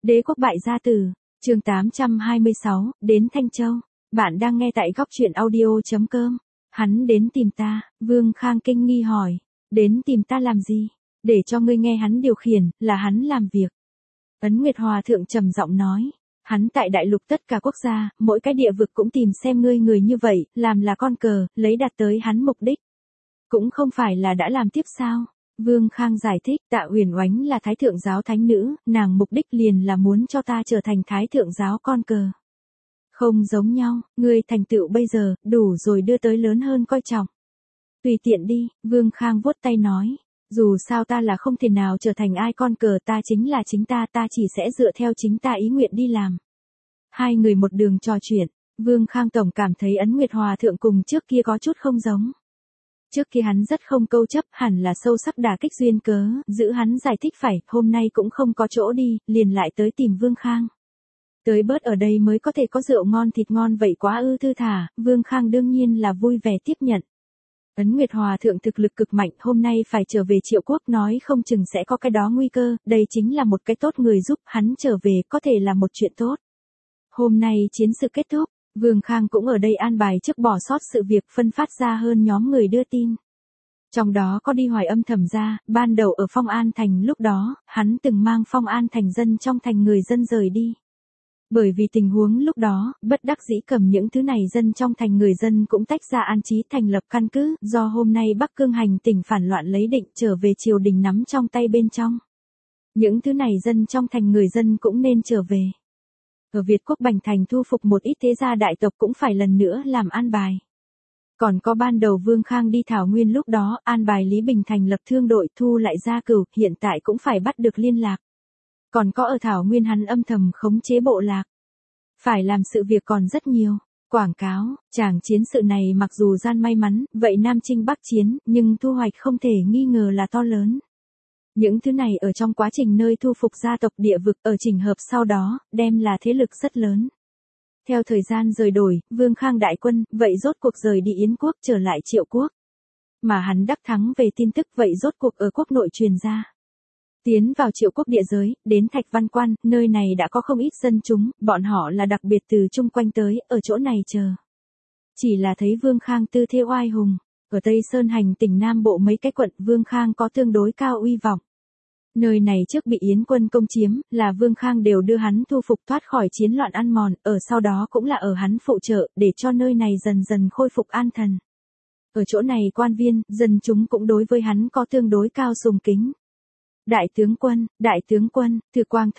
Đế quốc bại gia tử, chương 826, đến Thanh Châu. Bạn đang nghe tại góc truyện audio.com. Hắn đến tìm ta, Vương Khang kinh nghi hỏi. Đến tìm ta làm gì? Để cho ngươi nghe hắn điều khiển, là hắn làm việc. Ấn Nguyệt Hòa thượng trầm giọng nói. Hắn tại đại lục tất cả quốc gia, mỗi cái địa vực cũng tìm xem ngươi người như vậy, làm là con cờ, lấy đạt tới hắn mục đích. Cũng không phải là đã làm tiếp sao? Vương Khang giải thích, Tạ Huyền Oánh là Thái Thượng giáo thánh nữ, nàng mục đích liền là muốn cho ta trở thành Thái Thượng giáo con cờ. Không giống nhau, ngươi thành tựu bây giờ, đủ rồi đưa tới lớn hơn coi trọng. Tùy tiện đi, Vương Khang vuốt tay nói. Dù sao ta là không thể nào trở thành ai con cờ, ta chính là chính ta chỉ sẽ dựa theo chính ta ý nguyện đi làm. Hai người một đường trò chuyện, Vương Khang tổng cảm thấy Ấn Nguyệt Hòa thượng cùng trước kia có chút không giống. Trước kia hắn rất không câu chấp, hẳn là sâu sắc đả kích duyên cớ, giữ hắn giải thích phải, hôm nay cũng không có chỗ đi, liền lại tới tìm Vương Khang. Tới bớt ở đây mới có thể có rượu ngon thịt ngon vậy quá ư thư thả, Vương Khang đương nhiên là vui vẻ tiếp nhận. Ấn Nguyệt Hòa thượng thực lực cực mạnh, hôm nay phải trở về Triệu Quốc, nói không chừng sẽ có cái đó nguy cơ, đây chính là một cái tốt người giúp hắn trở về, có thể là một chuyện tốt. Hôm nay chiến sự kết thúc, Vương Khang cũng ở đây an bài trước bỏ sót sự việc, phân phát ra hơn nhóm người đưa tin. Trong đó có đi Hoài Âm thẩm gia, ban đầu ở Phong An Thành lúc đó, hắn từng mang Phong An Thành dân trong thành người dân rời đi. Bởi vì tình huống lúc đó, bất đắc dĩ cầm những thứ này dân trong thành người dân cũng tách ra an trí thành lập căn cứ, do hôm nay Bắc Cương hành tỉnh phản loạn lấy định trở về triều đình nắm trong tay bên trong. Những thứ này dân trong thành người dân cũng nên trở về. Ở Việt Quốc Bành Thành thu phục một ít thế gia đại tộc cũng phải lần nữa làm an bài. Còn có ban đầu Vương Khang đi Thảo Nguyên lúc đó, an bài Lý Bình thành lập thương đội thu lại Gia Cửu, hiện tại cũng phải bắt được liên lạc. Còn có ở Thảo Nguyên hắn âm thầm khống chế bộ lạc. Phải làm sự việc còn rất nhiều. Quảng cáo, chàng chiến sự này mặc dù gian may mắn, vậy Nam Chinh Bắc chiến, nhưng thu hoạch không thể nghi ngờ là to lớn. Những thứ này ở trong quá trình nơi thu phục gia tộc địa vực ở chỉnh hợp sau đó, đem là thế lực rất lớn. Theo thời gian rời đổi, Vương Khang đại quân, vậy rốt cuộc rời đi Yến Quốc trở lại Triệu Quốc. Mà hắn đắc thắng về tin tức vậy rốt cuộc ở quốc nội truyền ra. Tiến vào Triệu Quốc địa giới, đến Thạch Văn Quan, nơi này đã có không ít dân chúng, bọn họ là đặc biệt từ chung quanh tới, ở chỗ này chờ. Chỉ là thấy Vương Khang tư thế oai hùng, ở Tây Sơn hành tỉnh Nam Bộ mấy cái quận, Vương Khang có tương đối cao uy vọng. Nơi này trước bị Yến quân công chiếm, là Vương Khang đều đưa hắn thu phục thoát khỏi chiến loạn ăn mòn, ở sau đó cũng là ở hắn phụ trợ, để cho nơi này dần dần khôi phục an thần. Ở chỗ này quan viên, dân chúng cũng đối với hắn có tương đối cao sùng kính. Đại tướng quân, Thừa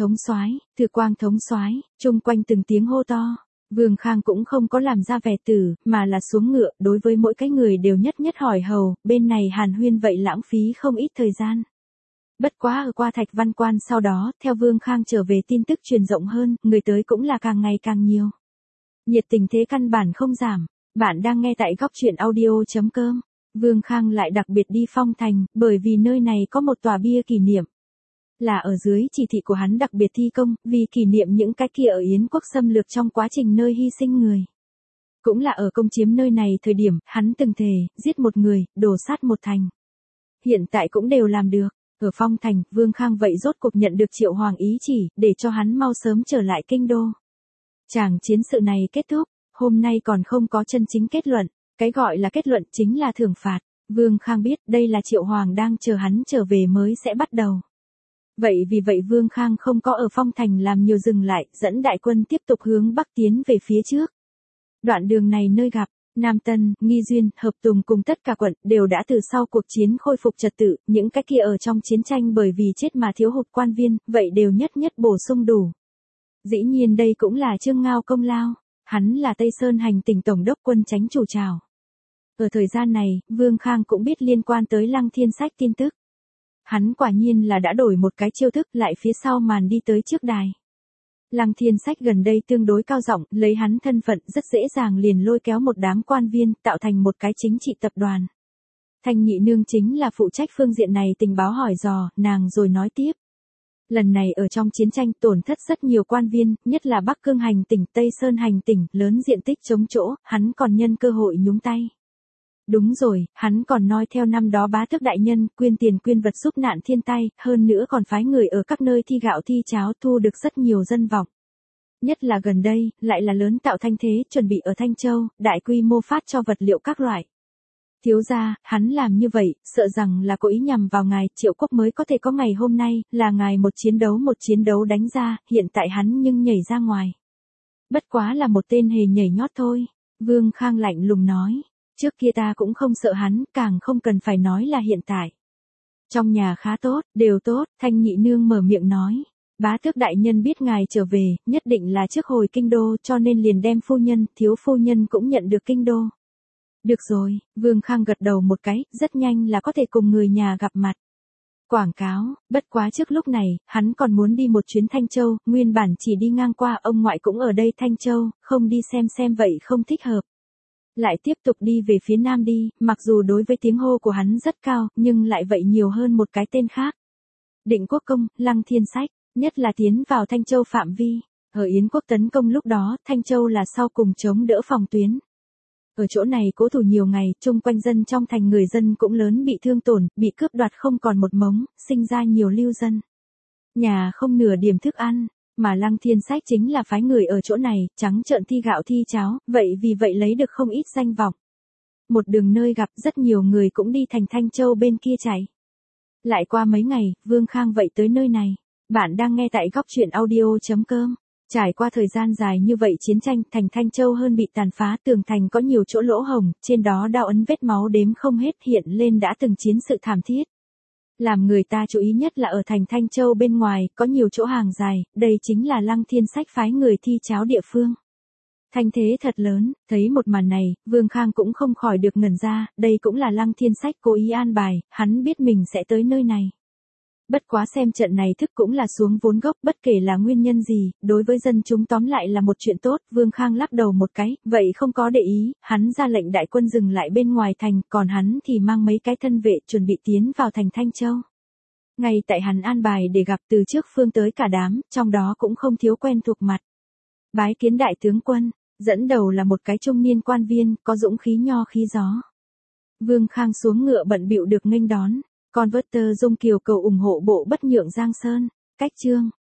Quang thống soái, chung quanh từng tiếng hô to. Vương Khang cũng không có làm ra vẻ tử, mà là xuống ngựa, đối với mỗi cái người đều nhất nhất hỏi hầu, bên này hàn huyên vậy lãng phí không ít thời gian. Bất quá ở qua Thạch Văn Quan sau đó, theo Vương Khang trở về tin tức truyền rộng hơn, người tới cũng là càng ngày càng nhiều. Nhiệt tình thế căn bản không giảm. Bạn đang nghe tại góc truyện audio.com. Vương Khang lại đặc biệt đi Phong Thành, bởi vì nơi này có một tòa bia kỷ niệm. Là ở dưới chỉ thị của hắn đặc biệt thi công, vì kỷ niệm những cái kia ở Yến Quốc xâm lược trong quá trình nơi hy sinh người. Cũng là ở công chiếm nơi này thời điểm, hắn từng thề, giết một người, đổ sát một thành. Hiện tại cũng đều làm được. Ở Phong Thành, Vương Khang vậy rốt cuộc nhận được Triệu Hoàng ý chỉ, để cho hắn mau sớm trở lại kinh đô. Chàng chiến sự này kết thúc, hôm nay còn không có chân chính kết luận. Cái gọi là kết luận chính là thưởng phạt. Vương Khang biết đây là Triệu Hoàng đang chờ hắn trở về mới sẽ bắt đầu. Vậy vì vậy Vương Khang không có ở Phong Thành làm nhiều dừng lại, dẫn đại quân tiếp tục hướng Bắc tiến về phía trước. Đoạn đường này nơi gặp, Nam Tân, Nghi Duyên, Hợp Tùng cùng tất cả quận đều đã từ sau cuộc chiến khôi phục trật tự, những cái kia ở trong chiến tranh bởi vì chết mà thiếu hụt quan viên, vậy đều nhất nhất bổ sung đủ. Dĩ nhiên đây cũng là Trương Ngao công lao, hắn là Tây Sơn hành tỉnh tổng đốc quân chánh chủ trào. Ở thời gian này, Vương Khang cũng biết liên quan tới Lăng Thiên Sách tin tức. Hắn quả nhiên là đã đổi một cái chiêu thức lại phía sau màn đi tới trước đài. Lăng Thiên Sách gần đây tương đối cao giọng, lấy hắn thân phận rất dễ dàng liền lôi kéo một đám quan viên, tạo thành một cái chính trị tập đoàn. Thanh Nhị Nương chính là phụ trách phương diện này tình báo hỏi dò, nàng rồi nói tiếp. Lần này ở trong chiến tranh tổn thất rất nhiều quan viên, nhất là Bắc Cương hành tỉnh, Tây Sơn hành tỉnh, lớn diện tích chống chỗ, hắn còn nhân cơ hội nhúng tay. Đúng rồi, hắn còn nói theo năm đó bá tước đại nhân, quyên tiền quyên vật giúp nạn thiên tai, hơn nữa còn phái người ở các nơi thi gạo thi cháo thu được rất nhiều dân vọng. Nhất là gần đây, lại là lớn tạo thanh thế, chuẩn bị ở Thanh Châu, đại quy mô phát cho vật liệu các loại. Thiếu gia, hắn làm như vậy, sợ rằng là cố ý nhằm vào ngài, Triệu Quốc mới có thể có ngày hôm nay, là ngài một chiến đấu đánh ra, hiện tại hắn nhưng nhảy ra ngoài. Bất quá là một tên hề nhảy nhót thôi, Vương Khang lạnh lùng nói, trước kia ta cũng không sợ hắn, càng không cần phải nói là hiện tại. Trong nhà khá tốt, đều tốt, Thanh Nhị Nương mở miệng nói. Bá tước đại nhân biết ngài trở về, nhất định là trước hồi kinh đô cho nên liền đem phu nhân, thiếu phu nhân cũng nhận được kinh đô. Được rồi, Vương Khang gật đầu một cái, rất nhanh là có thể cùng người nhà gặp mặt. Quảng cáo, bất quá trước lúc này, hắn còn muốn đi một chuyến Thanh Châu, nguyên bản chỉ đi ngang qua ông ngoại cũng ở đây Thanh Châu, không đi xem vậy không thích hợp. Lại tiếp tục đi về phía nam đi, mặc dù đối với tiếng hô của hắn rất cao, nhưng lại vậy nhiều hơn một cái tên khác. Định Quốc Công, Lăng Thiên Sách, nhất là tiến vào Thanh Châu phạm vi. Ở Yến quốc tấn công lúc đó, Thanh Châu là sau cùng chống đỡ phòng tuyến. Ở chỗ này cố thủ nhiều ngày, chung quanh dân trong thành người dân cũng lớn bị thương tổn, bị cướp đoạt không còn một mống, sinh ra nhiều lưu dân. Nhà không nửa điểm thức ăn, mà Lăng Thiên Sách chính là phái người ở chỗ này, trắng trợn thi gạo thi cháo, vậy vì vậy lấy được không ít danh vọng. Một đường nơi gặp rất nhiều người cũng đi thành Thanh Châu bên kia chạy. Lại qua mấy ngày, Vương Khang vậy tới nơi này. Bạn đang nghe tại góc truyện audio.com. Trải qua thời gian dài như vậy chiến tranh, thành Thanh Châu hơn bị tàn phá, tường thành có nhiều chỗ lỗ hổng, trên đó đao ấn vết máu đếm không hết, hiện lên đã từng chiến sự thảm thiết. Làm người ta chú ý nhất là ở thành Thanh Châu bên ngoài, có nhiều chỗ hàng dài, đây chính là Lăng Thiên Sách phái người thi cháo địa phương. Thanh thế thật lớn, thấy một màn này, Vương Khang cũng không khỏi được ngẩn ra, đây cũng là Lăng Thiên Sách cố ý an bài, hắn biết mình sẽ tới nơi này. Bất quá xem trận này thức cũng là xuống vốn gốc, bất kể là nguyên nhân gì, đối với dân chúng tóm lại là một chuyện tốt, Vương Khang lắc đầu một cái, vậy không có để ý, hắn ra lệnh đại quân dừng lại bên ngoài thành, còn hắn thì mang mấy cái thân vệ chuẩn bị tiến vào thành Thanh Châu. Ngay tại hắn an bài để gặp từ trước phương tới cả đám, trong đó cũng không thiếu quen thuộc mặt. Bái kiến đại tướng quân, dẫn đầu là một cái trung niên quan viên, có dũng khí nho khí gió. Vương Khang xuống ngựa bận bịu được nghênh đón. Converter Dung Kiều cầu ủng hộ bộ bất nhượng Giang Sơn. Cách chương